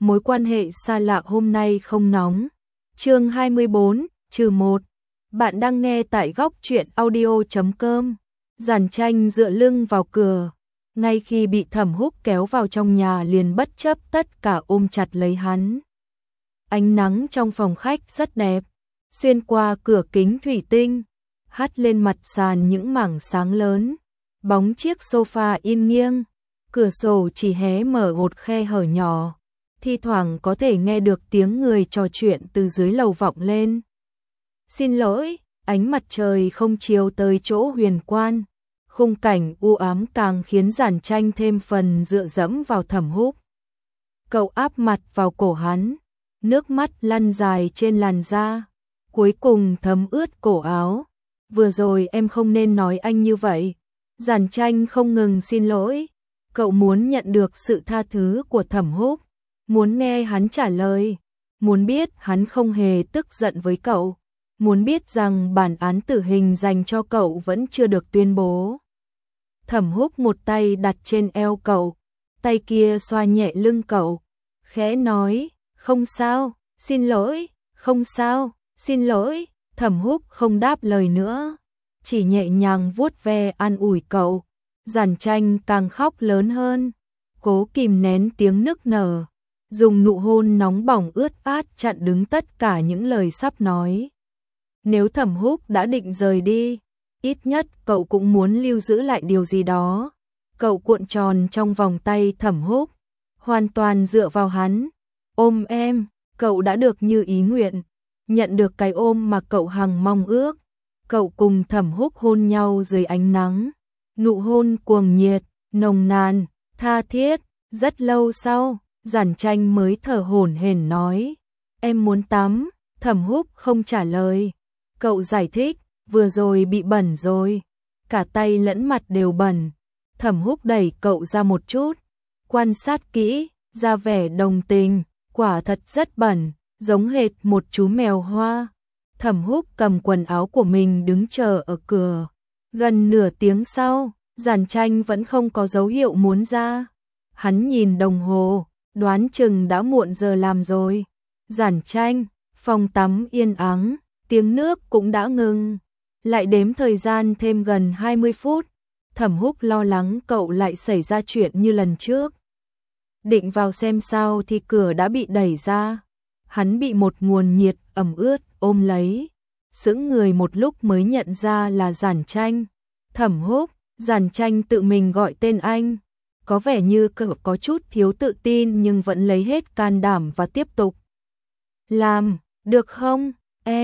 mối quan hệ xa lạ hôm nay không nóng. Chương 24-1. Bạn đang nghe tại góc truyện audio.com. Giản Tranh dựa lưng vào cửa, ngay khi bị Thẩm Húc kéo vào trong nhà liền bất chấp tất cả ôm chặt lấy hắn. Ánh nắng trong phòng khách rất đẹp, xuyên qua cửa kính thủy tinh, hắt lên mặt sàn những mảng sáng lớn, bóng chiếc sofa in nghiêng, cửa sổ chỉ hé mở một khe hở nhỏ, thi thoảng có thể nghe được tiếng người trò chuyện từ dưới lầu vọng lên. Xin lỗi, ánh mặt trời không chiếu tới chỗ huyền quan, khung cảnh u ám càng khiến Giản Tranh thêm phần dựa dẫm vào Thẩm Húc. Cậu áp mặt vào cổ hắn, nước mắt lăn dài trên làn da, cuối cùng thấm ướt cổ áo. Vừa rồi em không nên nói anh như vậy. Giản Tranh không ngừng xin lỗi. Cậu muốn nhận được sự tha thứ của Thẩm Húc, muốn nghe hắn trả lời, muốn biết hắn không hề tức giận với cậu, muốn biết rằng bản án tử hình dành cho cậu vẫn chưa được tuyên bố. Thẩm Húc một tay đặt trên eo cậu, tay kia xoa nhẹ lưng cậu, khẽ nói, không sao, xin lỗi, không sao, xin lỗi. Thẩm Húc không đáp lời nữa, chỉ nhẹ nhàng vuốt ve an ủi cậu. Giản Tranh càng khóc lớn hơn, cố kìm nén tiếng nức nở, dùng nụ hôn nóng bỏng ướt át chặn đứng tất cả những lời sắp nói. Nếu Thẩm Húc đã định rời đi, ít nhất cậu cũng muốn lưu giữ lại điều gì đó. Cậu cuộn tròn trong vòng tay Thẩm Húc, hoàn toàn dựa vào hắn. Ôm em, cậu đã được như ý nguyện, nhận được cái ôm mà cậu hằng mong ước. Cậu cùng Thẩm Húc hôn nhau dưới ánh nắng, nụ hôn cuồng nhiệt, nồng nàn, tha thiết. Rất lâu sau, Giản Tranh mới thở hổn hển nói, em muốn tắm. Thẩm Húc không trả lời. Cậu giải thích, vừa rồi bị bẩn rồi, cả tay lẫn mặt đều bẩn. Thẩm Húc đẩy cậu ra một chút, quan sát kỹ, ra vẻ đồng tình, quả thật rất bẩn, giống hệt một chú mèo hoa. Thẩm Húc cầm quần áo của mình đứng chờ ở cửa. Gần nửa tiếng sau, Giản Tranh vẫn không có dấu hiệu muốn ra. Hắn nhìn đồng hồ, đoán chừng đã muộn giờ làm rồi. Giản Tranh, phòng tắm yên ắng, tiếng nước cũng đã ngừng. Lại đếm thời gian thêm gần 20 phút. Thẩm Húc lo lắng cậu lại xảy ra chuyện như lần trước. Định vào xem sao thì cửa đã bị đẩy ra. Hắn bị một nguồn nhiệt ẩm ướt ôm lấy, sững người một lúc mới nhận ra là Giản Tranh. Thẩm Húc. Giản Tranh tự mình gọi tên anh, có vẻ như cậu có chút thiếu tự tin nhưng vẫn lấy hết can đảm và tiếp tục. Làm, được không,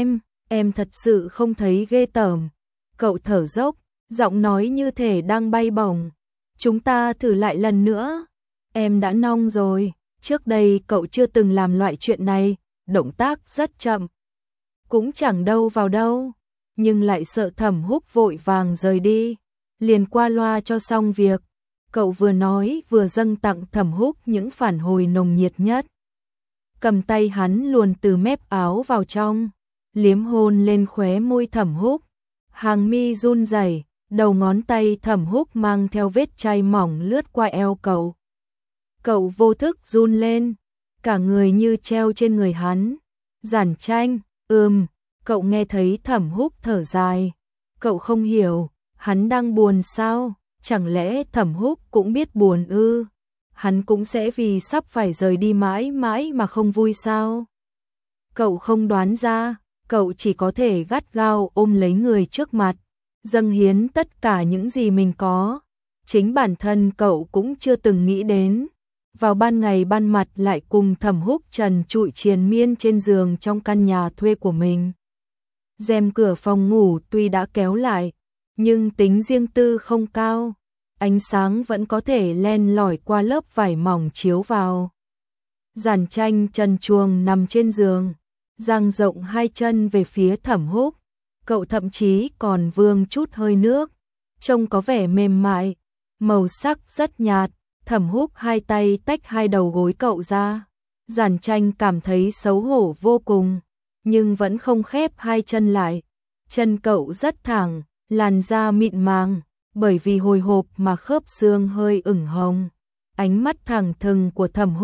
em thật sự không thấy ghê tởm. Cậu thở dốc, giọng nói như thể đang bay bổng. Chúng ta thử lại lần nữa. Em đã nong rồi, trước đây cậu chưa từng làm loại chuyện này, động tác rất chậm, cũng chẳng đâu vào đâu, nhưng lại sợ Thẩm Húc vội vàng rời đi, liền qua loa cho xong việc. Cậu vừa nói vừa dâng tặng Thẩm Húc những phản hồi nồng nhiệt nhất. Cầm tay hắn luồn từ mép áo vào trong, liếm hôn lên khóe môi Thẩm Húc. Hàng mi run rẩy, đầu ngón tay Thẩm Húc mang theo vết chai mỏng lướt qua eo cậu. Cậu vô thức run lên, cả người như treo trên người hắn. Giản Tranh, cậu nghe thấy Thẩm Húc thở dài. Cậu không hiểu, hắn đang buồn sao? Chẳng lẽ Thẩm Húc cũng biết buồn ư? Hắn cũng sẽ vì sắp phải rời đi mãi mãi mà không vui sao? Cậu không đoán ra, cậu chỉ có thể gắt gao ôm lấy người trước mặt, dâng hiến tất cả những gì mình có. Chính bản thân cậu cũng chưa từng nghĩ đến. Vào ban ngày ban mặt lại cùng Thẩm Húc trần trụi triền miên trên giường trong căn nhà thuê của mình. Rèm cửa phòng ngủ tuy đã kéo lại, nhưng tính riêng tư không cao, ánh sáng vẫn có thể len lỏi qua lớp vải mỏng chiếu vào. Giản Tranh trần truồng nằm trên giường, dang rộng hai chân về phía Thẩm Húc. Cậu thậm chí còn vương chút hơi nước, trông có vẻ mềm mại, màu sắc rất nhạt. Thẩm Húc hai tay tách hai đầu gối cậu ra. Giản Tranh cảm thấy xấu hổ vô cùng, nhưng vẫn không khép hai chân lại. Chân cậu rất thẳng, làn da mịn màng, bởi vì hồi hộp mà khớp xương hơi ửng hồng. Ánh mắt thẳng thừng của Thẩm Húc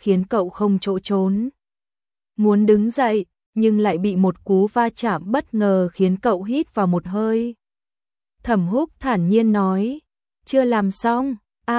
khiến cậu không chỗ trốn. Muốn đứng dậy, nhưng lại bị một cú va chạm bất ngờ khiến cậu hít vào một hơi. Thẩm Húc thản nhiên nói, chưa làm xong,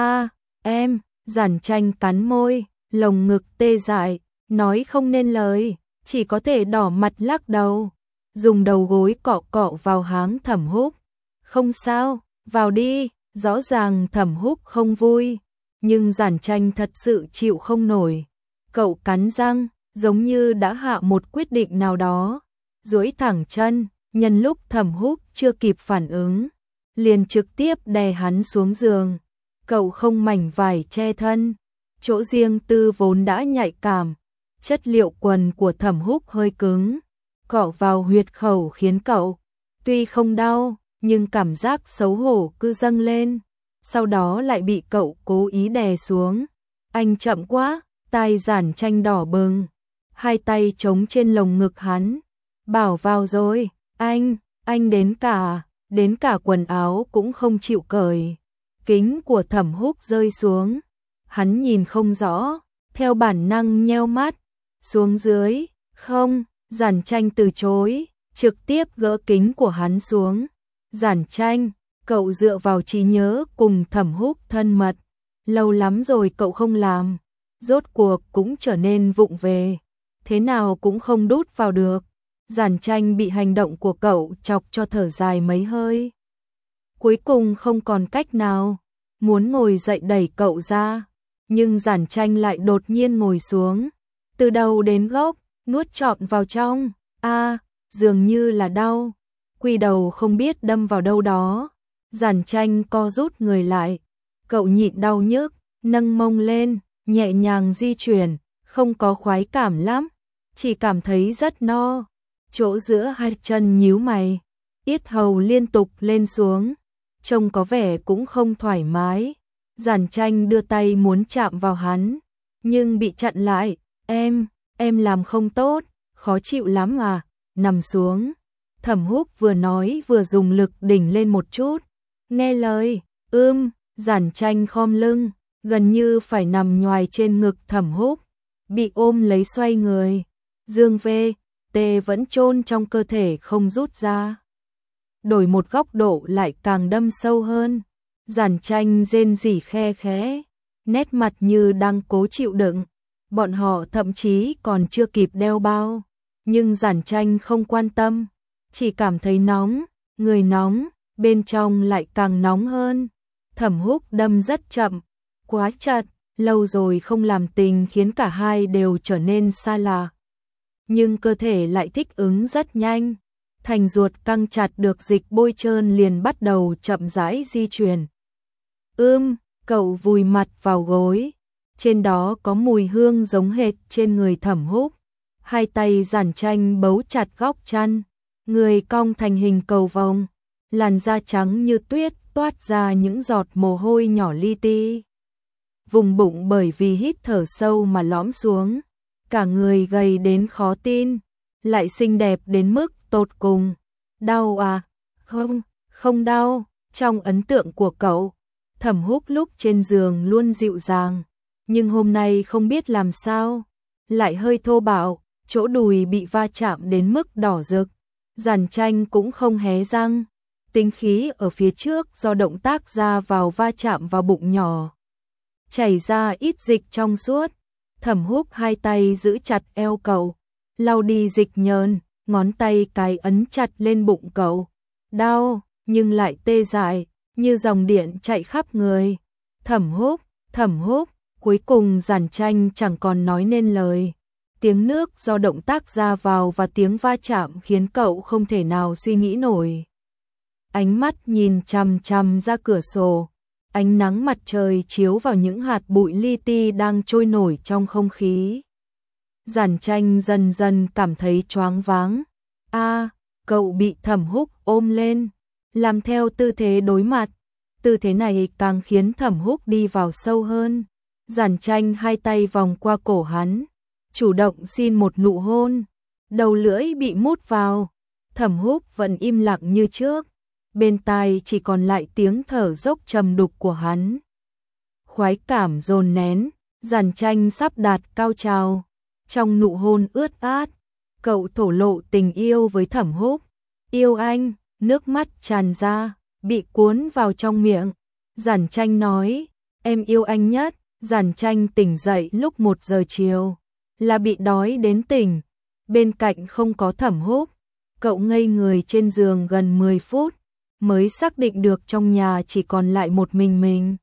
em, Giản Tranh cắn môi, lồng ngực tê dại, nói không nên lời, chỉ có thể đỏ mặt lắc đầu, dùng đầu gối cọ cọ vào háng Thẩm Húc. Không sao, vào đi, rõ ràng Thẩm Húc không vui, nhưng Giản Tranh thật sự chịu không nổi. Cậu cắn răng, giống như đã hạ một quyết định nào đó, duỗi thẳng chân, nhân lúc Thẩm Húc chưa kịp phản ứng, liền trực tiếp đè hắn xuống giường. Cậu không mảnh vải che thân, chỗ riêng tư vốn đã nhạy cảm, chất liệu quần của Thẩm Húc hơi cứng, cọ vào huyệt khẩu khiến cậu, tuy không đau, nhưng cảm giác xấu hổ cứ dâng lên, sau đó lại bị cậu cố ý đè xuống. Anh chậm quá, tai Giản Tranh đỏ bừng, hai tay chống trên lồng ngực hắn, bảo vào rồi, anh đến cả quần áo cũng không chịu cởi. Kính của Thẩm Húc rơi xuống, hắn nhìn không rõ, theo bản năng nheo mắt, xuống dưới, không, Giản Tranh từ chối, trực tiếp gỡ kính của hắn xuống. Giản Tranh, cậu dựa vào trí nhớ cùng Thẩm Húc thân mật, lâu lắm rồi cậu không làm, rốt cuộc cũng trở nên vụng về, thế nào cũng không đút vào được. Giản Tranh bị hành động của cậu chọc cho thở dài mấy hơi. Cuối cùng không còn cách nào, muốn ngồi dậy đẩy cậu ra, nhưng Giản Tranh lại đột nhiên ngồi xuống, từ đầu đến gốc, nuốt trọn vào trong, dường như là đau, quy đầu không biết đâm vào đâu đó. Giản Tranh co rút người lại, cậu nhịn đau nhức, nâng mông lên, nhẹ nhàng di chuyển, không có khoái cảm lắm, chỉ cảm thấy rất no. Chỗ giữa hai chân nhíu mày, yết hầu liên tục lên xuống, trông có vẻ cũng không thoải mái. Giản Tranh đưa tay muốn chạm vào hắn, nhưng bị chặn lại. Em làm không tốt, khó chịu lắm à, nằm xuống. Thẩm Húc vừa nói vừa dùng lực đỉnh lên một chút. Nghe lời, Giản Tranh khom lưng, gần như phải nằm nhoài trên ngực Thẩm Húc, bị ôm lấy xoay người. Dương tê vẫn chôn trong cơ thể không rút ra. Đổi một góc độ lại càng đâm sâu hơn. Giản Tranh rên rỉ khe khẽ, nét mặt như đang cố chịu đựng. Bọn họ thậm chí còn chưa kịp đeo bao, nhưng Giản Tranh không quan tâm, chỉ cảm thấy nóng, người nóng, bên trong lại càng nóng hơn. Thẩm Húc đâm rất chậm, quá chật, lâu rồi không làm tình khiến cả hai đều trở nên xa lạ. Nhưng cơ thể lại thích ứng rất nhanh, thành ruột căng chặt được dịch bôi trơn liền bắt đầu chậm rãi di chuyển. Cậu vùi mặt vào gối, trên đó có mùi hương giống hệt trên người Thẩm Húc. Hai tay Giản Tranh bấu chặt góc chăn, người cong thành hình cầu vồng, làn da trắng như tuyết toát ra những giọt mồ hôi nhỏ li ti. Vùng bụng bởi vì hít thở sâu mà lõm xuống, cả người gầy đến khó tin, lại xinh đẹp đến mức tột cùng. Đau à? Không đau. Trong ấn tượng của cậu, Thẩm Húc lúc trên giường luôn dịu dàng, nhưng hôm nay không biết làm sao, lại hơi thô bạo, chỗ đùi bị va chạm đến mức đỏ rực. Giản Tranh cũng không hé răng, tính khí ở phía trước do động tác ra vào va chạm vào bụng nhỏ, chảy ra ít dịch trong suốt. Thẩm Húc hai tay giữ chặt eo cậu, lau đi dịch nhờn, ngón tay cái ấn chặt lên bụng cậu. Đau, nhưng lại tê dại, như dòng điện chạy khắp người. Thẩm Húc, cuối cùng Giản Tranh chẳng còn nói nên lời. Tiếng nước do động tác ra vào và tiếng va chạm khiến cậu không thể nào suy nghĩ nổi. Ánh mắt nhìn chằm chằm ra cửa sổ, ánh nắng mặt trời chiếu vào những hạt bụi li ti đang trôi nổi trong không khí. Giản Tranh dần dần cảm thấy choáng váng. Cậu bị Thẩm Húc ôm lên, làm theo tư thế đối mặt. Tư thế này càng khiến Thẩm Húc đi vào sâu hơn. Giản Tranh hai tay vòng qua cổ hắn, chủ động xin một nụ hôn. Đầu lưỡi bị mút vào, Thẩm Húc vẫn im lặng như trước, bên tai chỉ còn lại tiếng thở dốc trầm đục của hắn. Khoái cảm dồn nén, Giản Tranh sắp đạt cao trào. Trong nụ hôn ướt át, cậu thổ lộ tình yêu với Thẩm Húc. Yêu anh, nước mắt tràn ra, bị cuốn vào trong miệng. Giản Tranh nói, em yêu anh nhất. Giản Tranh tỉnh dậy lúc 1 giờ chiều, là bị đói đến tỉnh. Bên cạnh không có Thẩm Húc, cậu ngây người trên giường gần 10 phút, mới xác định được trong nhà chỉ còn lại một mình.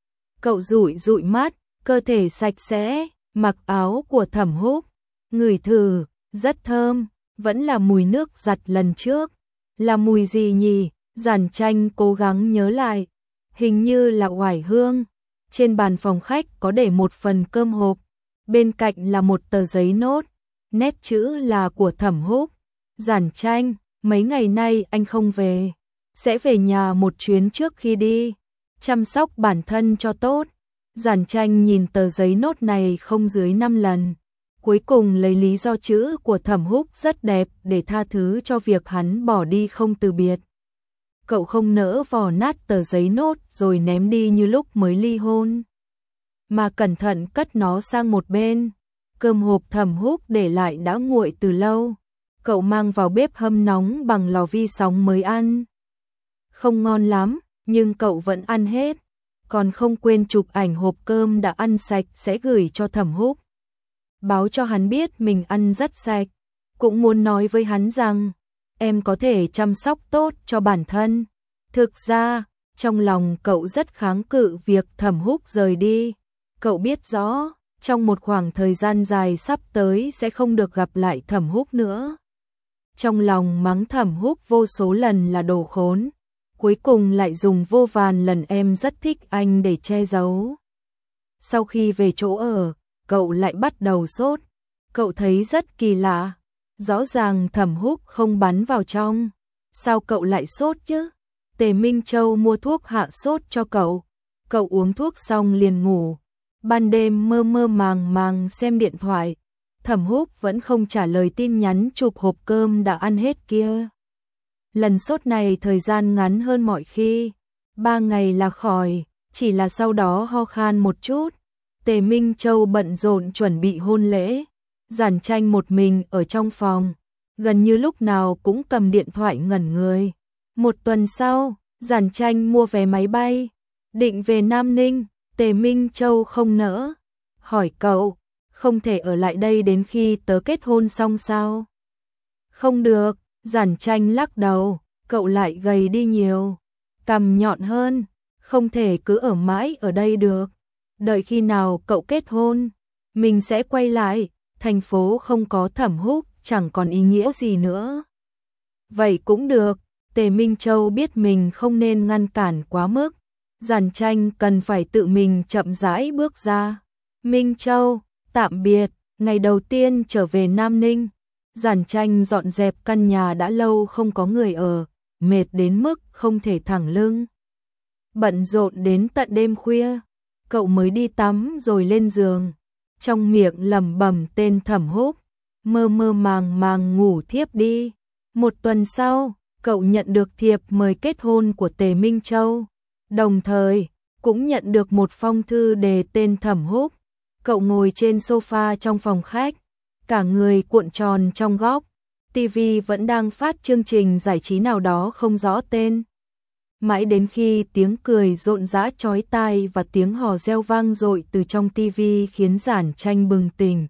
Cậu dụi dụi mắt, cơ thể sạch sẽ, mặc áo của Thẩm Húc, ngửi thử, rất thơm, vẫn là mùi nước giặt lần trước. Là mùi gì nhỉ? Giản Tranh cố gắng nhớ lại, hình như là oải hương. Trên bàn phòng khách có để một phần cơm hộp, bên cạnh là một tờ giấy nốt, nét chữ là của Thẩm Húc. Giản Tranh, mấy ngày nay anh không về, sẽ về nhà một chuyến trước khi đi, chăm sóc bản thân cho tốt. Giản Tranh nhìn tờ giấy nốt này không dưới 5 lần, cuối cùng lấy lý do chữ của Thẩm Húc rất đẹp để tha thứ cho việc hắn bỏ đi không từ biệt. Cậu không nỡ vò nát tờ giấy nốt rồi ném đi như lúc mới ly hôn, mà cẩn thận cất nó sang một bên. Cơm hộp Thẩm Húc để lại đã nguội từ lâu, cậu mang vào bếp hâm nóng bằng lò vi sóng mới ăn. Không ngon lắm, nhưng cậu vẫn ăn hết, còn không quên chụp ảnh hộp cơm đã ăn sạch sẽ gửi cho Thẩm Húc. Báo cho hắn biết mình ăn rất sạch, cũng muốn nói với hắn rằng em có thể chăm sóc tốt cho bản thân. Thực ra, trong lòng cậu rất kháng cự việc Thẩm Húc rời đi. Cậu biết rõ, trong một khoảng thời gian dài sắp tới sẽ không được gặp lại Thẩm Húc nữa. Trong lòng mắng Thẩm Húc vô số lần là đồ khốn, cuối cùng lại dùng vô vàn lần em rất thích anh để che giấu. Sau khi về chỗ ở, cậu lại bắt đầu sốt. Cậu thấy rất kỳ lạ, rõ ràng Thẩm Húc không bắn vào trong, sao cậu lại sốt chứ? Tề Minh Châu mua thuốc hạ sốt cho cậu, cậu uống thuốc xong liền ngủ. Ban đêm mơ mơ màng màng xem điện thoại, Thẩm Húc vẫn không trả lời tin nhắn chụp hộp cơm đã ăn hết kia. Lần sốt này thời gian ngắn hơn mọi khi, 3 ngày là khỏi, chỉ là sau đó ho khan một chút. Tề Minh Châu bận rộn chuẩn bị hôn lễ, Giản Tranh một mình ở trong phòng, gần như lúc nào cũng cầm điện thoại ngẩn người. 1 tuần sau, Giản Tranh mua vé máy bay, định về Nam Ninh. Tề Minh Châu không nỡ, hỏi cậu, không thể ở lại đây đến khi tớ kết hôn xong sao? Không được, Giản Tranh lắc đầu, cậu lại gầy đi nhiều, cằm nhọn hơn, không thể cứ ở mãi ở đây được. Đợi khi nào cậu kết hôn, mình sẽ quay lại, thành phố không có Thẩm Húc chẳng còn ý nghĩa gì nữa. Vậy cũng được, Tề Minh Châu biết mình không nên ngăn cản quá mức. Giản Tranh cần phải tự mình chậm rãi bước ra. Minh Châu, tạm biệt, ngày đầu tiên trở về Nam Ninh. Giản Tranh dọn dẹp căn nhà đã lâu không có người ở, mệt đến mức không thể thẳng lưng. Bận rộn đến tận đêm khuya, cậu mới đi tắm rồi lên giường. Trong miệng lẩm bẩm tên Thẩm Húc, mơ mơ màng màng ngủ thiếp đi. 1 tuần sau, cậu nhận được thiệp mời kết hôn của Tề Minh Châu. Đồng thời, cũng nhận được một phong thư đề tên Thẩm Húc. Cậu ngồi trên sofa trong phòng khách, cả người cuộn tròn trong góc. TV vẫn đang phát chương trình giải trí nào đó không rõ tên. Mãi đến khi tiếng cười rộn rã chói tai và tiếng hò reo vang dội từ trong TV khiến Giản Tranh bừng tỉnh.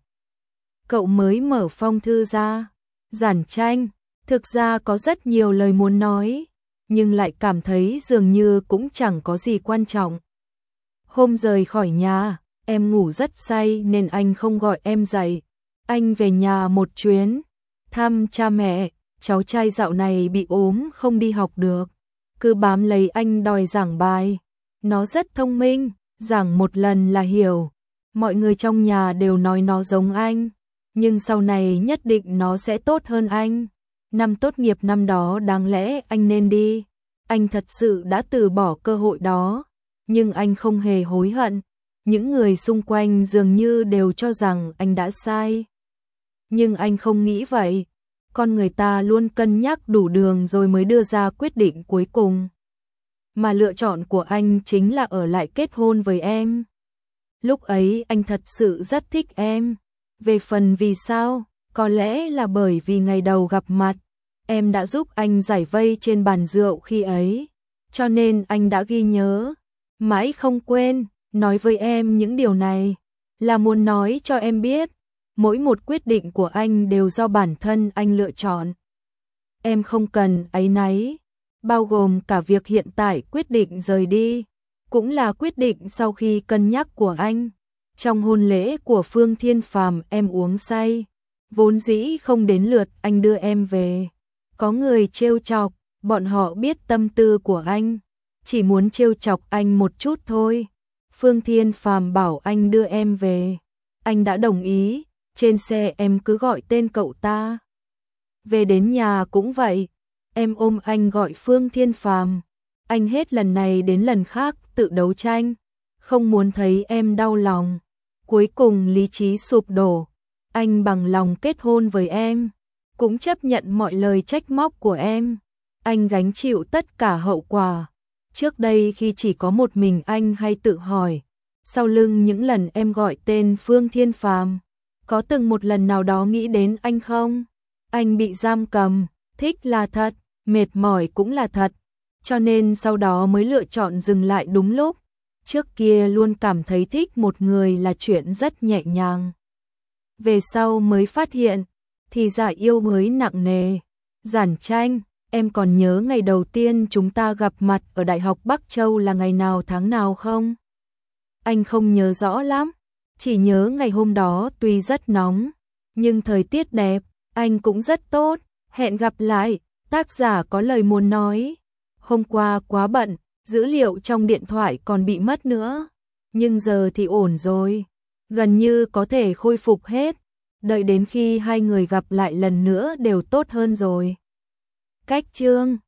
Cậu mới mở phong thư ra. Giản Tranh, thực ra có rất nhiều lời muốn nói, nhưng lại cảm thấy dường như cũng chẳng có gì quan trọng. Hôm rời khỏi nhà, em ngủ rất say nên anh không gọi em dậy. Anh về nhà một chuyến, thăm cha mẹ, cháu trai dạo này bị ốm không đi học được, cứ bám lấy anh đòi giảng bài. Nó rất thông minh, giảng một lần là hiểu. Mọi người trong nhà đều nói nó giống anh, nhưng sau này nhất định nó sẽ tốt hơn anh. Năm tốt nghiệp năm đó đáng lẽ anh nên đi. Anh thật sự đã từ bỏ cơ hội đó, nhưng anh không hề hối hận. Những người xung quanh dường như đều cho rằng anh đã sai. Nhưng anh không nghĩ vậy. Con người ta luôn cân nhắc đủ đường rồi mới đưa ra quyết định cuối cùng. Mà lựa chọn của anh chính là ở lại kết hôn với em. Lúc ấy anh thật sự rất thích em. Về phần vì sao, có lẽ là bởi vì ngày đầu gặp mặt, em đã giúp anh giải vây trên bàn rượu khi ấy. Cho nên anh đã ghi nhớ, mãi không quên, nói với em những điều này. Là muốn nói cho em biết, mỗi một quyết định của anh đều do bản thân anh lựa chọn. Em không cần áy náy, bao gồm cả việc hiện tại quyết định rời đi, cũng là quyết định sau khi cân nhắc của anh. Trong hôn lễ của Phương Thiên Phàm em uống say, vốn dĩ không đến lượt anh đưa em về. Có người trêu chọc, bọn họ biết tâm tư của anh, chỉ muốn trêu chọc anh một chút thôi. Phương Thiên Phàm bảo anh đưa em về, anh đã đồng ý, trên xe em cứ gọi tên cậu ta. Về đến nhà cũng vậy, em ôm anh gọi Phương Thiên Phàm. Anh hết lần này đến lần khác tự đấu tranh, không muốn thấy em đau lòng. Cuối cùng lý trí sụp đổ, anh bằng lòng kết hôn với em, cũng chấp nhận mọi lời trách móc của em. Anh gánh chịu tất cả hậu quả. Trước đây khi chỉ có một mình anh hay tự hỏi, sau lưng những lần em gọi tên Phương Thiên Phàm, có từng một lần nào đó nghĩ đến anh không? Anh bị giam cầm, thích là thật, mệt mỏi cũng là thật, cho nên sau đó mới lựa chọn dừng lại đúng lúc. Trước kia luôn cảm thấy thích một người là chuyện rất nhẹ nhàng. Về sau mới phát hiện, thì ra yêu mới nặng nề. Giản Tranh, em còn nhớ ngày đầu tiên chúng ta gặp mặt ở Đại học Bắc Châu là ngày nào tháng nào không? Anh không nhớ rõ lắm, chỉ nhớ ngày hôm đó tuy rất nóng, nhưng thời tiết đẹp, anh cũng rất tốt. Hẹn gặp lại, tác giả có lời muốn nói. Hôm qua quá bận, dữ liệu trong điện thoại còn bị mất nữa, nhưng giờ thì ổn rồi, gần như có thể khôi phục hết. Đợi đến khi hai người gặp lại lần nữa đều tốt hơn rồi. Cách chương